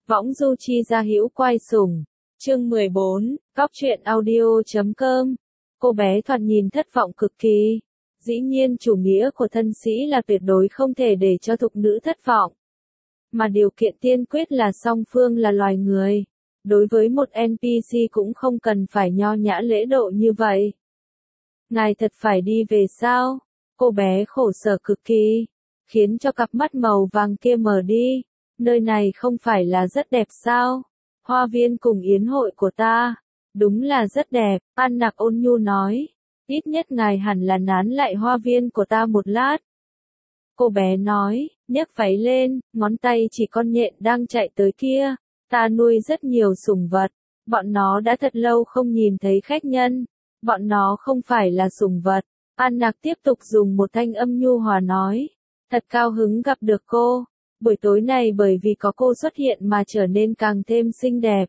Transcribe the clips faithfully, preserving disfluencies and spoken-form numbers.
Võng du chi gia hữu quai sủng. Chương mười bốn, Góc truyện audio chấm com. Cô bé thoạt nhìn thất vọng cực kỳ. Dĩ nhiên chủ nghĩa của thân sĩ là tuyệt đối không thể để cho thục nữ thất vọng. Mà điều kiện tiên quyết là song phương là loài người. Đối với một en pê xê cũng không cần phải nho nhã lễ độ như vậy. Ngài thật phải đi về sao? Cô bé khổ sở cực kỳ, khiến cho cặp mắt màu vàng kia mờ đi. Nơi này không phải là rất đẹp sao? Hoa viên cùng yến hội của ta, đúng là rất đẹp, An Nặc ôn nhu nói. Ít nhất ngài hẳn là nán lại hoa viên của ta một lát. Cô bé nói, nhấc váy lên, ngón tay chỉ con nhện đang chạy tới kia. Ta nuôi rất nhiều sủng vật, bọn nó đã thật lâu không nhìn thấy khách nhân. Bọn nó không phải là sủng vật. An Nặc tiếp tục dùng một thanh âm nhu hòa nói. Thật cao hứng gặp được cô. Buổi tối này bởi vì có cô xuất hiện mà trở nên càng thêm xinh đẹp.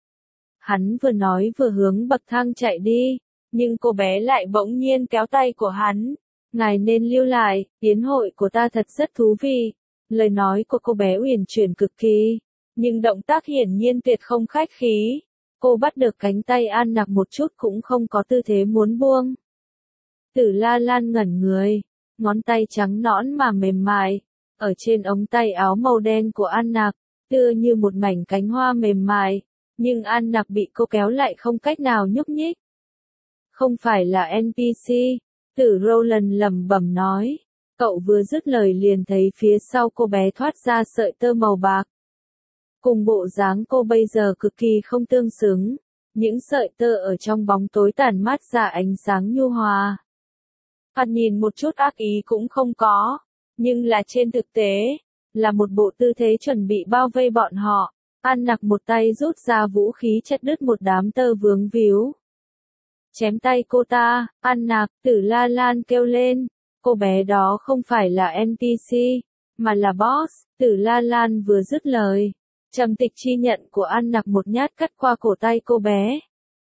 Hắn vừa nói vừa hướng bậc thang chạy đi, nhưng cô bé lại bỗng nhiên kéo tay của hắn. Ngài nên lưu lại, yến hội của ta thật rất thú vị. Lời nói của cô bé uyển chuyển cực kỳ, nhưng động tác hiển nhiên tuyệt không khách khí. Cô bắt được cánh tay An Nặc một chút cũng không có tư thế muốn buông. Tử La Lan ngẩn người, ngón tay trắng nõn mà mềm mại, ở trên ống tay áo màu đen của An Nặc, tựa như một mảnh cánh hoa mềm mại, nhưng An Nặc bị cô kéo lại không cách nào nhúc nhích. Không phải là en pê xê, Tử Roland lẩm bẩm nói. Cậu vừa dứt lời liền thấy phía sau cô bé thoát ra sợi tơ màu bạc. Cùng bộ dáng cô bây giờ cực kỳ không tương xứng, những sợi tơ ở trong bóng tối tản mát ra ánh sáng nhu hòa. Thoạt nhìn một chút ác ý cũng không có, nhưng là trên thực tế, là một bộ tư thế chuẩn bị bao vây bọn họ. An Nặc một tay rút ra vũ khí chặt đứt một đám tơ vướng víu. Chém tay cô ta, An Nặc, Tử La Lan kêu lên. Cô bé đó không phải là en pê xê, mà là boss. Tử La Lan vừa dứt lời, trầm tịch chi nhận của An Nặc một nhát cắt qua cổ tay cô bé.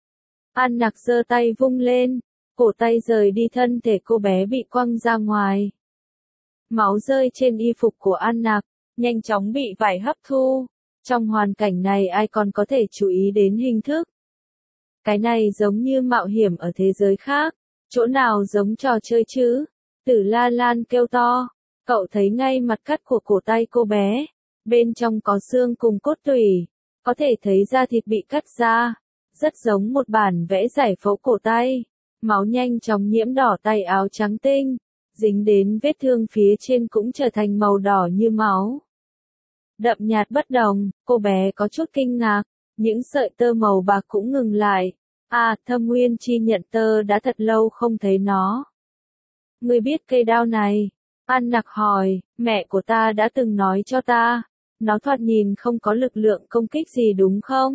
An Nặc giơ tay vung lên, cổ tay rời đi, thân thể cô bé bị quăng ra ngoài. Máu rơi trên y phục của An Nặc, nhanh chóng bị vải hấp thu. Trong hoàn cảnh này ai còn có thể chú ý đến hình thức. Cái này giống như mạo hiểm ở thế giới khác, chỗ nào giống trò chơi chứ? Tử La Lan kêu to, cậu thấy ngay mặt cắt của cổ tay cô bé, bên trong có xương cùng cốt tủy, có thể thấy da thịt bị cắt ra, rất giống một bản vẽ giải phẫu cổ tay. Máu nhanh chóng nhiễm đỏ tay áo trắng tinh, dính đến vết thương phía trên cũng trở thành màu đỏ như máu. Đậm nhạt bất đồng, cô bé có chút kinh ngạc, những sợi tơ màu bạc cũng ngừng lại. À, Thâm Nguyên chi nhận tơ đã thật lâu không thấy nó. Ngươi biết cây đao này? An Nặc hỏi, mẹ của ta đã từng nói cho ta, nó thoạt nhìn không có lực lượng công kích gì đúng không?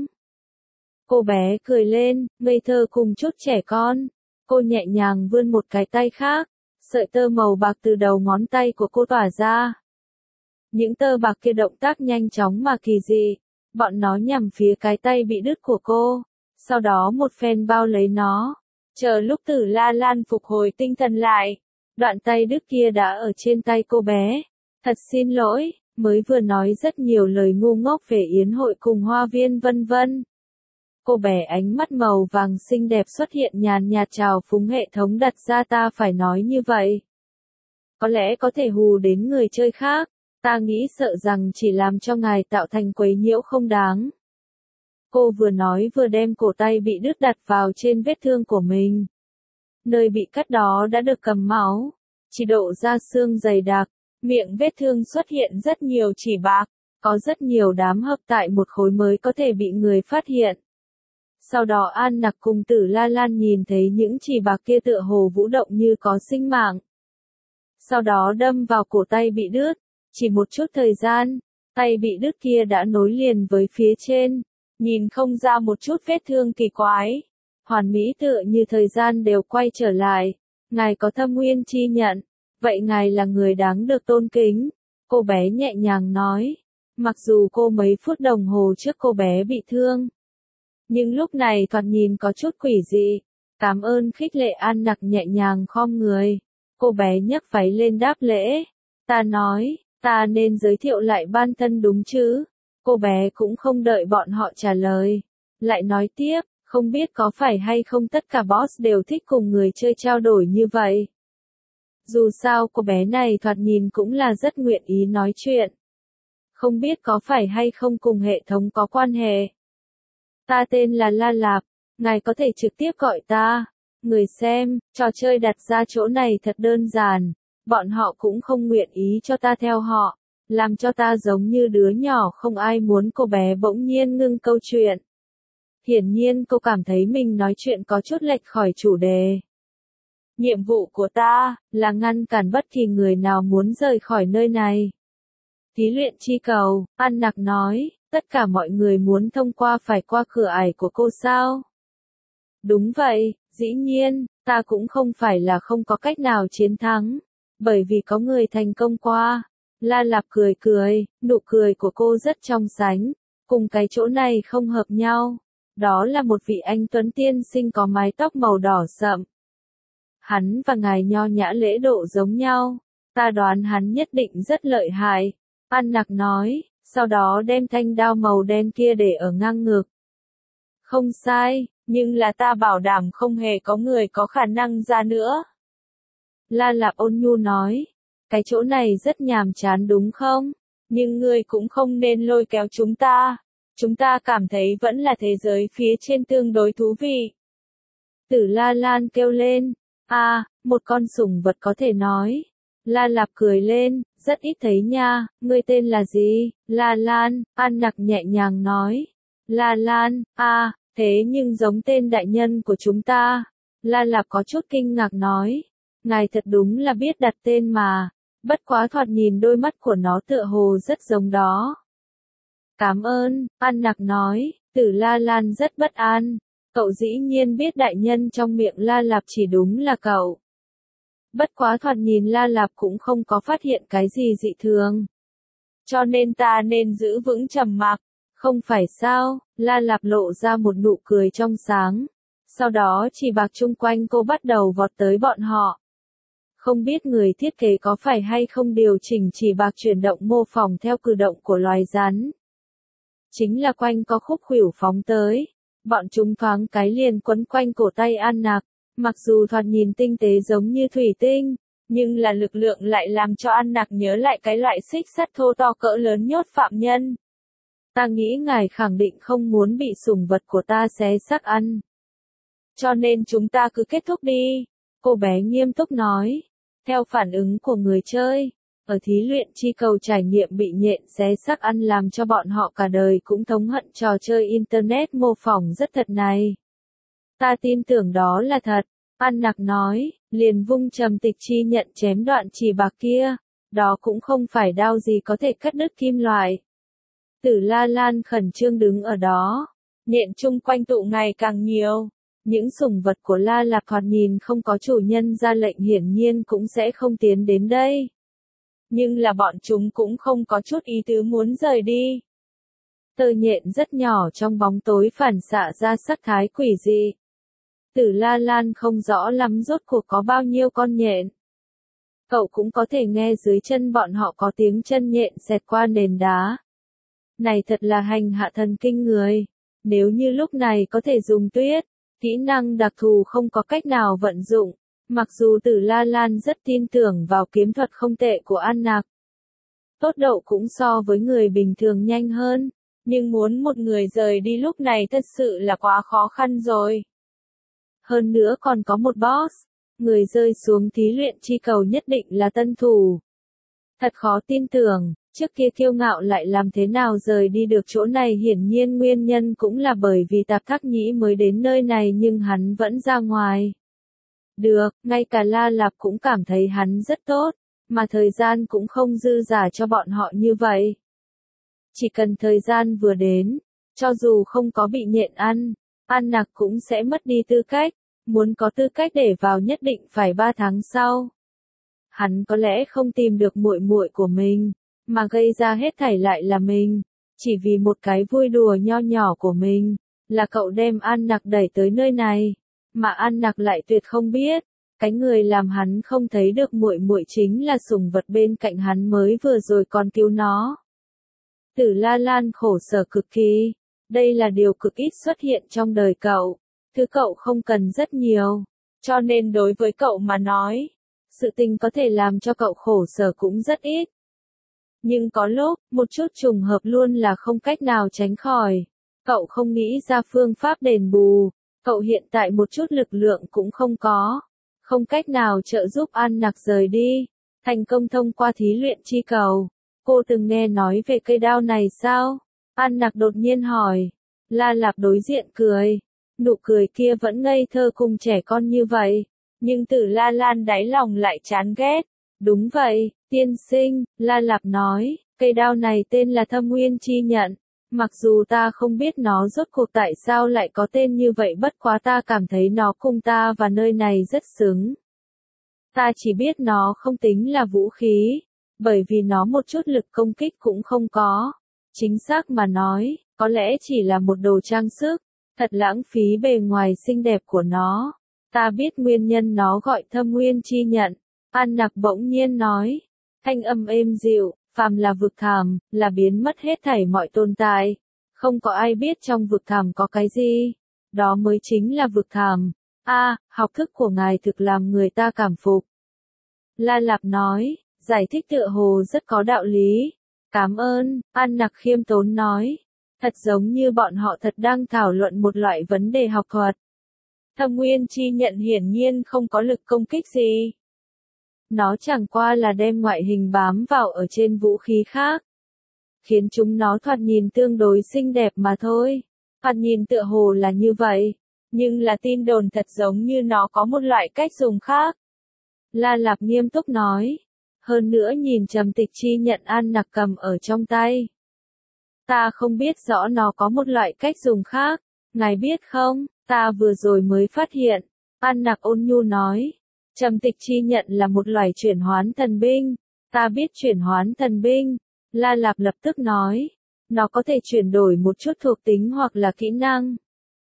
Cô bé cười lên, ngây thơ cùng chút trẻ con. Cô nhẹ nhàng vươn một cái tay khác, sợi tơ màu bạc từ đầu ngón tay của cô tỏa ra. Những tơ bạc kia động tác nhanh chóng mà kỳ dị, bọn nó nhằm phía cái tay bị đứt của cô, sau đó một phen bao lấy nó. Chờ lúc Tử La Lan phục hồi tinh thần lại, đoạn tay đứt kia đã ở trên tay cô bé. Thật xin lỗi, mới vừa nói rất nhiều lời ngu ngốc về yến hội cùng hoa viên vân vân. Cô bé ánh mắt màu vàng xinh đẹp xuất hiện nhàn nhạt trào phúng hệ thống đặt ra, ta phải nói như vậy. Có lẽ có thể hù đến người chơi khác, ta nghĩ sợ rằng chỉ làm cho ngài tạo thành quấy nhiễu không đáng. Cô vừa nói vừa đem cổ tay bị đứt đặt vào trên vết thương của mình. Nơi bị cắt đó đã được cầm máu, chỉ độ ra xương dày đặc, miệng vết thương xuất hiện rất nhiều chỉ bạc, có rất nhiều đám hợp tại một khối mới có thể bị người phát hiện. Sau đó An Nặc cùng Tử La Lan nhìn thấy những chỉ bạc kia tựa hồ vũ động như có sinh mạng. Sau đó đâm vào cổ tay bị đứt, chỉ một chút thời gian, tay bị đứt kia đã nối liền với phía trên, nhìn không ra một chút vết thương kỳ quái. Hoàn mỹ tựa như thời gian đều quay trở lại. Ngài có Thâm Nguyên chi nhận, vậy ngài là người đáng được tôn kính. Cô bé nhẹ nhàng nói, mặc dù cô mấy phút đồng hồ trước cô bé bị thương, nhưng lúc này thoạt nhìn có chút quỷ dị. Cảm ơn khích lệ. An Nặc nhẹ nhàng khom người. Cô bé nhấc váy lên đáp lễ. Ta nói, ta nên giới thiệu lại bản thân đúng chứ? Cô bé cũng không đợi bọn họ trả lời. Lại nói tiếp, không biết có phải hay không tất cả boss đều thích cùng người chơi trao đổi như vậy. Dù sao cô bé này thoạt nhìn cũng là rất nguyện ý nói chuyện. Không biết có phải hay không cùng hệ thống có quan hệ. Ta tên là La Lạp, ngài có thể trực tiếp gọi ta. Người xem, trò chơi đặt ra chỗ này thật đơn giản. Bọn họ cũng không nguyện ý cho ta theo họ. Làm cho ta giống như đứa nhỏ không ai muốn. Cô bé bỗng nhiên ngưng câu chuyện. Hiển nhiên cô cảm thấy mình nói chuyện có chút lệch khỏi chủ đề. Nhiệm vụ của ta là ngăn cản bất kỳ người nào muốn rời khỏi nơi này. Thí luyện chi cầu, An Nặc nói, tất cả mọi người muốn thông qua phải qua cửa ải của cô sao? Đúng vậy, dĩ nhiên, ta cũng không phải là không có cách nào chiến thắng, bởi vì có người thành công qua. La Lạp cười cười, nụ cười của cô rất trong sánh, cùng cái chỗ này không hợp nhau. Đó là một vị anh tuấn tiên sinh có mái tóc màu đỏ sậm. Hắn và ngài nho nhã lễ độ giống nhau, ta đoán hắn nhất định rất lợi hại. An Nặc nói, sau đó đem thanh đao màu đen kia để ở ngang ngực. Không sai, nhưng là ta bảo đảm không hề có người có khả năng ra nữa. La Lạp ôn nhu nói, cái chỗ này rất nhàm chán đúng không? Nhưng ngươi cũng không nên lôi kéo chúng ta. Chúng ta cảm thấy vẫn là thế giới phía trên tương đối thú vị. Tử La Lan kêu lên, à, một con sủng vật có thể nói. La Lạp cười lên, rất ít thấy nha, ngươi tên là gì? La Lan, An Nặc nhẹ nhàng nói. La Lan, à, thế nhưng giống tên đại nhân của chúng ta. La Lạp có chút kinh ngạc nói, ngài thật đúng là biết đặt tên mà, bất quá thoạt nhìn đôi mắt của nó tựa hồ rất giống đó. Cảm ơn, An Nặc nói, Tử La Lan rất bất an, cậu dĩ nhiên biết đại nhân trong miệng La Lạp chỉ đúng là cậu. Bất quá thoạt nhìn La Lạp cũng không có phát hiện cái gì dị thường. Cho nên ta nên giữ vững trầm mặc, không phải sao? La Lạp lộ ra một nụ cười trong sáng. Sau đó chỉ bạc chung quanh cô bắt đầu vọt tới bọn họ. Không biết người thiết kế có phải hay không điều chỉnh chỉ bạc chuyển động mô phỏng theo cử động của loài rắn. Chính là quanh có khúc khuỷu phóng tới. Bọn chúng thoáng cái liền quấn quanh cổ tay An Nặc. Mặc dù thoạt nhìn tinh tế giống như thủy tinh, nhưng là lực lượng lại làm cho An Nặc nhớ lại cái loại xích sắt thô to cỡ lớn nhốt phạm nhân. Ta nghĩ ngài khẳng định không muốn bị sủng vật của ta xé xác ăn. Cho nên chúng ta cứ kết thúc đi. Cô bé nghiêm túc nói. Theo phản ứng của người chơi, ở thí luyện chi cầu trải nghiệm bị nhện xé xác ăn làm cho bọn họ cả đời cũng thống hận trò chơi Internet mô phỏng rất thật này. Ta tin tưởng đó là thật, An Nặc nói, liền vung trầm tịch chi nhận chém đoạn chỉ bạc kia, đó cũng không phải đao gì có thể cắt đứt kim loại. Tử La Lan khẩn trương đứng ở đó, nhện chung quanh tụ ngày càng nhiều, những sủng vật của La Lạp thoạt nhìn không có chủ nhân ra lệnh hiển nhiên cũng sẽ không tiến đến đây. Nhưng là bọn chúng cũng không có chút ý tứ muốn rời đi. Tơ nhện rất nhỏ trong bóng tối phản xạ ra sắc thái quỷ dị. Tử La Lan không rõ lắm rốt cuộc có bao nhiêu con nhện. Cậu cũng có thể nghe dưới chân bọn họ có tiếng chân nhện xẹt qua nền đá. Này thật là hành hạ thần kinh người. Nếu như lúc này có thể dùng tuyết, kỹ năng đặc thù không có cách nào vận dụng. Mặc dù Tử La Lan rất tin tưởng vào kiếm thuật không tệ của An Nặc. Tốc độ cũng so với người bình thường nhanh hơn. Nhưng muốn một người rời đi lúc này thật sự là quá khó khăn rồi. Hơn nữa còn có một boss, người rơi xuống thí luyện chi cầu nhất định là tân thủ. Thật khó tin tưởng, trước kia kiêu ngạo lại làm thế nào rời đi được chỗ này hiển nhiên nguyên nhân cũng là bởi vì Tạp Thắc Nhĩ mới đến nơi này nhưng hắn vẫn ra ngoài. Được, ngay cả La Lạp cũng cảm thấy hắn rất tốt, mà thời gian cũng không dư dả cho bọn họ như vậy. Chỉ cần thời gian vừa đến, cho dù không có bị nhện ăn, An Nặc cũng sẽ mất đi tư cách, muốn có tư cách để vào nhất định phải ba tháng sau. Hắn có lẽ không tìm được muội muội của mình, mà gây ra hết thảy lại là mình, chỉ vì một cái vui đùa nho nhỏ của mình, là cậu đem An Nặc đẩy tới nơi này, mà An Nặc lại tuyệt không biết, cái người làm hắn không thấy được muội muội chính là sủng vật bên cạnh hắn mới vừa rồi còn cứu nó. Tử La Lan khổ sở cực kỳ. Đây là điều cực ít xuất hiện trong đời cậu. Thứ cậu không cần rất nhiều. Cho nên đối với cậu mà nói, sự tình có thể làm cho cậu khổ sở cũng rất ít. Nhưng có lúc, một chút trùng hợp luôn là không cách nào tránh khỏi. Cậu không nghĩ ra phương pháp đền bù. Cậu hiện tại một chút lực lượng cũng không có. Không cách nào trợ giúp An Nặc rời đi. Thành công thông qua thí luyện chi cầu. Cô từng nghe nói về cây đao này sao? An Nặc đột nhiên hỏi. La Lạp đối diện cười. Nụ cười kia vẫn ngây thơ cùng trẻ con như vậy. Nhưng Tử La Lan đáy lòng lại chán ghét. Đúng vậy, tiên sinh, La Lạp nói. Cây đao này tên là Thâm Nguyên Chi Nhận. Mặc dù ta không biết nó rốt cuộc tại sao lại có tên như vậy, bất quá ta cảm thấy nó cùng ta và nơi này rất xứng. Ta chỉ biết nó không tính là vũ khí, bởi vì nó một chút lực công kích cũng không có. Chính xác mà nói, có lẽ chỉ là một đồ trang sức, thật lãng phí bề ngoài xinh đẹp của nó. Ta biết nguyên nhân nó gọi Thâm Nguyên Chi Nhận. An Nặc bỗng nhiên nói, thanh âm êm dịu. Phàm là vực thẳm, là biến mất hết thảy mọi tồn tại. Không có ai biết trong vực thẳm có cái gì. Đó mới chính là vực thẳm. A, à, học thức của ngài thực làm người ta cảm phục. La Lạp nói, giải thích tựa hồ rất có đạo lý. Cảm ơn, An Nặc khiêm tốn nói. Thật giống như bọn họ thật đang thảo luận một loại vấn đề học thuật. Thâm Nguyên Chi Nhận hiển nhiên không có lực công kích gì. Nó chẳng qua là đem ngoại hình bám vào ở trên vũ khí khác, khiến chúng nó thoạt nhìn tương đối xinh đẹp mà thôi. Thoạt nhìn tựa hồ là như vậy, nhưng là tin đồn thật giống như nó có một loại cách dùng khác. La Lạp nghiêm túc nói. Hơn nữa nhìn Trầm Tịch Chi Nhận An Nặc cầm ở trong tay. Ta không biết rõ nó có một loại cách dùng khác. Ngài biết không, ta vừa rồi mới phát hiện. An Nặc ôn nhu nói. Trầm Tịch Chi Nhận là một loài chuyển hoán thần binh. Ta biết chuyển hoán thần binh. La Lạp lập tức nói. Nó có thể chuyển đổi một chút thuộc tính hoặc là kỹ năng.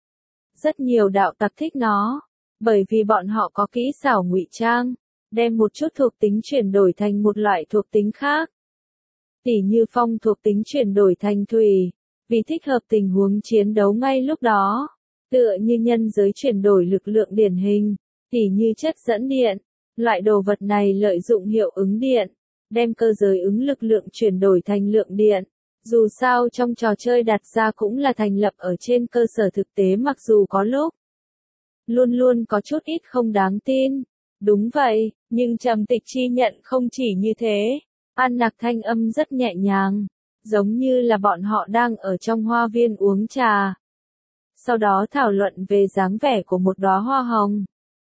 Rất nhiều đạo tặc thích nó. Bởi vì bọn họ có kỹ xảo ngụy trang. Đem một chút thuộc tính chuyển đổi thành một loại thuộc tính khác. Tỉ như phong thuộc tính chuyển đổi thành thủy. Vì thích hợp tình huống chiến đấu ngay lúc đó. Tựa như nhân giới chuyển đổi lực lượng điển hình. Tỉ như chất dẫn điện, loại đồ vật này lợi dụng hiệu ứng điện, đem cơ giới ứng lực lượng chuyển đổi thành lượng điện. Dù sao trong trò chơi đặt ra cũng là thành lập ở trên cơ sở thực tế, mặc dù có lúc luôn luôn có chút ít không đáng tin. Đúng vậy, nhưng Trầm Tịch Chi Nhận không chỉ như thế. An Nặc thanh âm rất nhẹ nhàng, giống như là bọn họ đang ở trong hoa viên uống trà. Sau đó thảo luận về dáng vẻ của một đóa hoa hồng.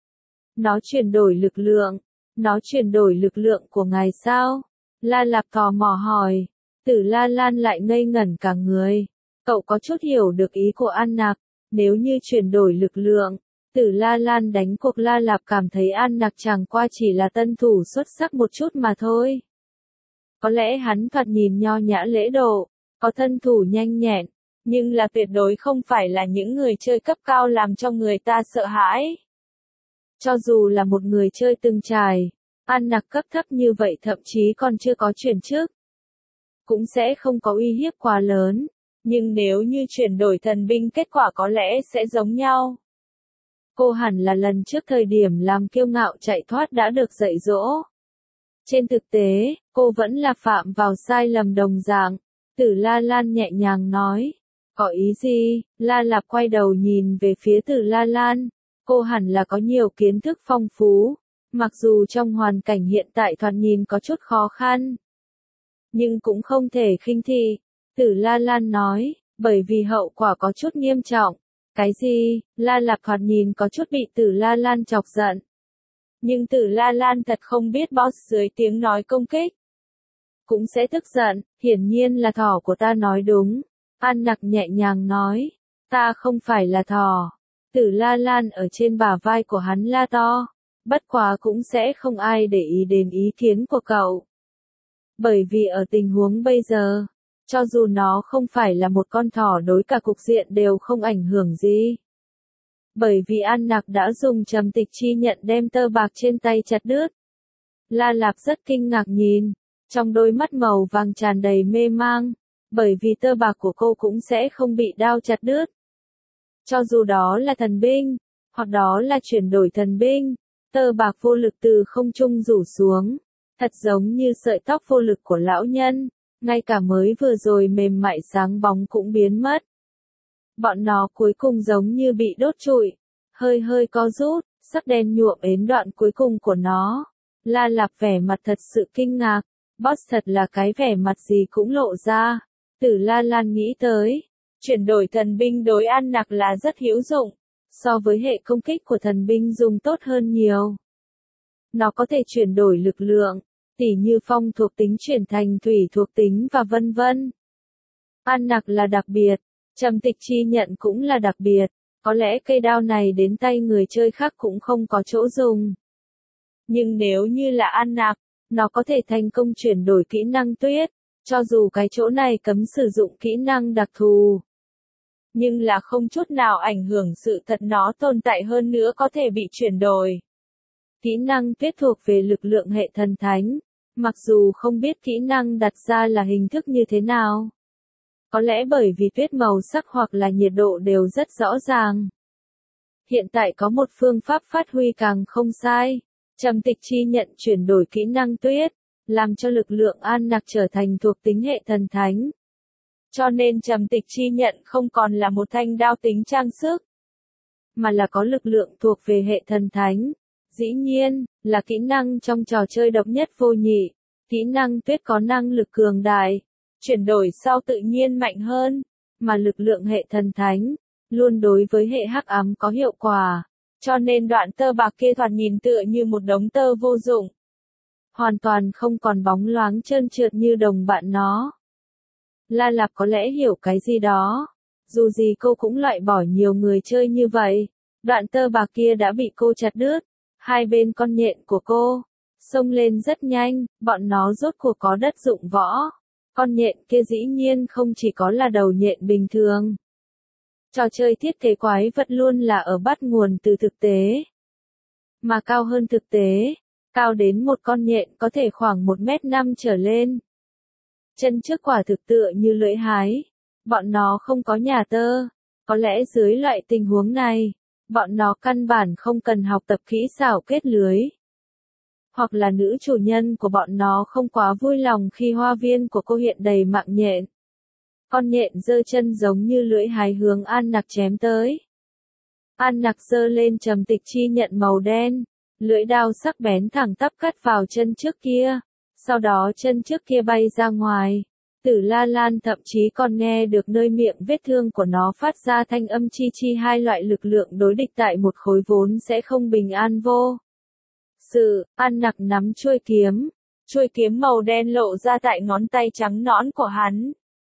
Nó chuyển đổi lực lượng. Nó chuyển đổi lực lượng của ngài sao? La Lạp tò mò hỏi. Tử La Lan lại ngây ngẩn cả người. Cậu có chút hiểu được ý của An Nặc. Nếu như chuyển đổi lực lượng, Tử La Lan đánh cuộc. La Lạp cảm thấy An Nặc chẳng qua chỉ là tân thủ xuất sắc một chút mà thôi. Có lẽ hắn thoạt nhìn nho nhã lễ độ, có thân thủ nhanh nhẹn, nhưng là tuyệt đối không phải là những người chơi cấp cao làm cho người ta sợ hãi. Cho dù là một người chơi từng trải, An Nặc cấp thấp như vậy thậm chí còn chưa có chuyển chức, cũng sẽ không có uy hiếp quá lớn, nhưng nếu như chuyển đổi thần binh kết quả có lẽ sẽ giống nhau. Cô hẳn là lần trước thời điểm làm kiêu ngạo chạy thoát đã được dạy dỗ. Trên thực tế, cô vẫn là phạm vào sai lầm đồng dạng. Tử La Lan nhẹ nhàng nói. Có ý gì? La Lạp quay đầu nhìn về phía Tử La Lan. Cô hẳn là có nhiều kiến thức phong phú. Mặc dù trong hoàn cảnh hiện tại thoạt nhìn có chút khó khăn, nhưng cũng không thể khinh thị. Tử La Lan nói, bởi vì hậu quả có chút nghiêm trọng. Cái gì? La Lạp thoạt nhìn có chút bị Tử La Lan chọc giận. Nhưng Tử La Lan thật không biết boss dưới tiếng nói công kích cũng sẽ tức giận, hiển nhiên là thỏ của ta nói đúng. An Nặc nhẹ nhàng nói, ta không phải là thỏ. Tử La Lan ở trên bả vai của hắn la to, bất quá cũng sẽ không ai để ý đến ý kiến của cậu. Bởi vì ở tình huống bây giờ, cho dù nó không phải là một con thỏ đối cả cục diện đều không ảnh hưởng gì. Bởi vì An Nặc đã dùng Trầm Tịch Chi Nhận đem tơ bạc trên tay chặt đứt. La Lạp rất kinh ngạc nhìn, trong đôi mắt màu vàng tràn đầy mê mang. bởi vì tơ bạc của cô cũng sẽ không bị đao chặt đứt. Cho dù đó là thần binh, hoặc đó là chuyển đổi thần binh, tơ bạc vô lực từ không trung rủ xuống, thật giống như sợi tóc vô lực của lão nhân, ngay cả mới vừa rồi mềm mại sáng bóng cũng biến mất. Bọn nó cuối cùng giống như bị đốt trụi, hơi hơi co rút, sắc đen nhuộm đến đoạn cuối cùng của nó. La Lạp vẻ mặt thật sự kinh ngạc, boss thật là cái vẻ mặt gì cũng lộ ra. Tử La Lan nghĩ tới, chuyển đổi thần binh đối An Nặc là rất hữu dụng, so với hệ công kích của thần binh dùng tốt hơn nhiều. Nó có thể chuyển đổi lực lượng, tỉ như phong thuộc tính chuyển thành thủy thuộc tính và vân vân. An Nặc là đặc biệt, Trầm Tịch Chi nhận cũng là đặc biệt, có lẽ cây đao này đến tay người chơi khác cũng không có chỗ dùng. Nhưng nếu như là An Nặc, nó có thể thành công chuyển đổi kỹ năng tuyết, cho dù cái chỗ này cấm sử dụng kỹ năng đặc thù. Nhưng là không chút nào ảnh hưởng sự thật nó tồn tại hơn nữa có thể bị chuyển đổi. Kỹ năng tuyết thuộc về lực lượng hệ thần thánh, mặc dù không biết kỹ năng đặt ra là hình thức như thế nào. Có lẽ bởi vì tuyết màu sắc hoặc là nhiệt độ đều rất rõ ràng. Hiện tại có một phương pháp phát huy càng không sai. Trầm Tịch Chi nhận chuyển đổi kỹ năng tuyết, làm cho lực lượng An Nặc trở thành thuộc tính hệ thần thánh. Cho nên Trầm Tịch Chi nhận không còn là một thanh đao tính trang sức, mà là có lực lượng thuộc về hệ thần thánh. Dĩ nhiên, là kỹ năng trong trò chơi độc nhất vô nhị. Kỹ năng tuyết có năng lực cường đại, chuyển đổi sau tự nhiên mạnh hơn, mà lực lượng hệ thần thánh, luôn đối với hệ hắc ám có hiệu quả. Cho nên đoạn tơ bạc kia thoạt nhìn tựa như một đống tơ vô dụng. Hoàn toàn không còn bóng loáng trơn trượt như đồng bạn nó. La Lạp có lẽ hiểu cái gì đó. Dù gì cô cũng loại bỏ nhiều người chơi như vậy. Đoạn tơ bạc kia đã bị cô chặt đứt. Hai bên con nhện của cô xông lên rất nhanh, bọn nó rốt cuộc có đất dụng võ. Con nhện kia dĩ nhiên không chỉ có là đầu nhện bình thường. Trò chơi thiết kế quái vật luôn là ở bắt nguồn từ thực tế, mà cao hơn thực tế, cao đến một con nhện có thể khoảng một mét năm trở lên. Chân trước quả thực tựa như lưỡi hái, bọn nó không có nhà tơ, có lẽ dưới loại tình huống này, bọn nó căn bản không cần học tập kỹ xảo kết lưới. Hoặc là nữ chủ nhân của bọn nó không quá vui lòng khi hoa viên của cô hiện đầy mạng nhện. Con nhện giơ chân giống như lưỡi hái hướng An Nặc chém tới. An Nặc giơ lên Trầm Tịch Chi nhận màu đen, lưỡi đao sắc bén thẳng tắp cắt vào chân trước kia, sau đó chân trước kia bay ra ngoài. Tử La Lan thậm chí còn nghe được nơi miệng vết thương của nó phát ra thanh âm chi chi, hai loại lực lượng đối địch tại một khối vốn sẽ không bình an vô sự. An Nặc nắm chuôi kiếm, chuôi kiếm màu đen lộ ra tại ngón tay trắng nõn của hắn.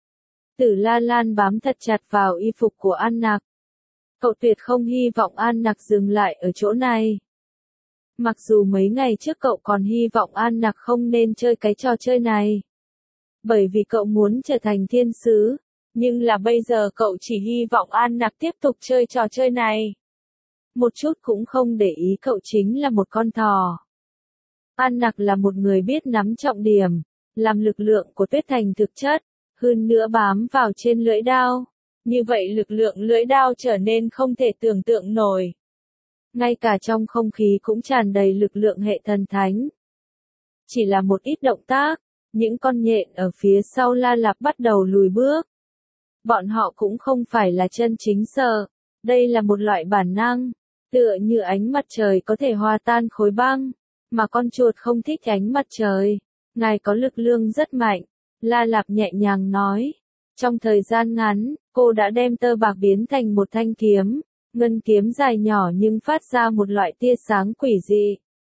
Tử La Lan bám thật chặt vào y phục của An Nặc. Cậu tuyệt không hy vọng An Nặc dừng lại ở chỗ này. Mặc dù mấy ngày trước cậu còn hy vọng An Nặc không nên chơi cái trò chơi này. Bởi vì cậu muốn trở thành thiên sứ, nhưng là bây giờ cậu chỉ hy vọng An Nặc tiếp tục chơi trò chơi này. Một chút cũng không để ý cậu chính là một con thỏ. An Nặc là một người biết nắm trọng điểm, làm lực lượng của tuyết thành thực chất, hơn nữa bám vào trên lưỡi đao. Như vậy lực lượng lưỡi đao trở nên không thể tưởng tượng nổi. Ngay cả trong không khí cũng tràn đầy lực lượng hệ thần thánh. Chỉ là một ít động tác, những con nhện ở phía sau La Lạp bắt đầu lùi bước. Bọn họ cũng không phải là chân chính sợ, đây là một loại bản năng, tựa như ánh mặt trời có thể hòa tan khối băng, mà con chuột không thích ánh mặt trời. Ngài có lực lượng rất mạnh, La Lạp nhẹ nhàng nói. Trong thời gian ngắn, cô đã đem tơ bạc biến thành một thanh kiếm, ngân kiếm dài nhỏ nhưng phát ra một loại tia sáng quỷ dị.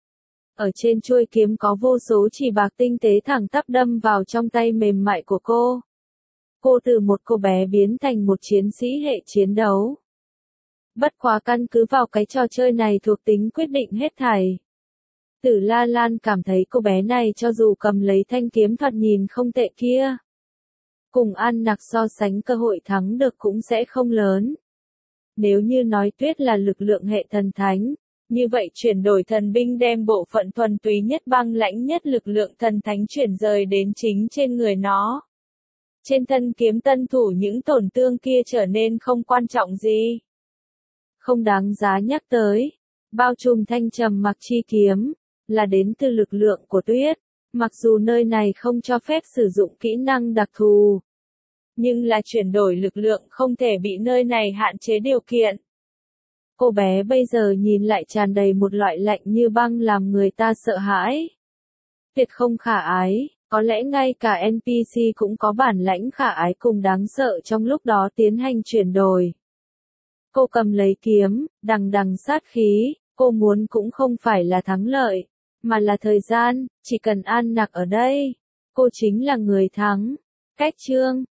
Ở trên chuôi kiếm có vô số chỉ bạc tinh tế thẳng tắp đâm vào trong tay mềm mại của cô. Cô từ một cô bé biến thành một chiến sĩ hệ chiến đấu. Bất quá căn cứ vào cái trò chơi này thuộc tính quyết định hết thảy. Tử La Lan cảm thấy cô bé này cho dù cầm lấy thanh kiếm thoạt nhìn không tệ kia, cùng An Nặc so sánh cơ hội thắng được cũng sẽ không lớn. Nếu như nói tuyết là lực lượng hệ thần thánh, như vậy chuyển đổi thần binh đem bộ phận thuần túy nhất băng lãnh nhất lực lượng thần thánh chuyển rời đến chính trên người nó. Trên thân kiếm tân thủ những tổn thương kia trở nên không quan trọng gì. Không đáng giá nhắc tới. Bao trùm thanh trầm mặc chi kiếm, là đến từ lực lượng của tuyết. Mặc dù nơi này không cho phép sử dụng kỹ năng đặc thù, nhưng là chuyển đổi lực lượng không thể bị nơi này hạn chế điều kiện. Cô bé bây giờ nhìn lại tràn đầy một loại lạnh như băng làm người ta sợ hãi. Tuyệt không khả ái, có lẽ ngay cả en pê xê cũng có bản lãnh khả ái cùng đáng sợ trong lúc đó tiến hành chuyển đổi. Cô cầm lấy kiếm, đằng đằng sát khí, cô muốn cũng không phải là thắng lợi, mà là thời gian, chỉ cần An Nặc ở đây, cô chính là người thắng. Cách chương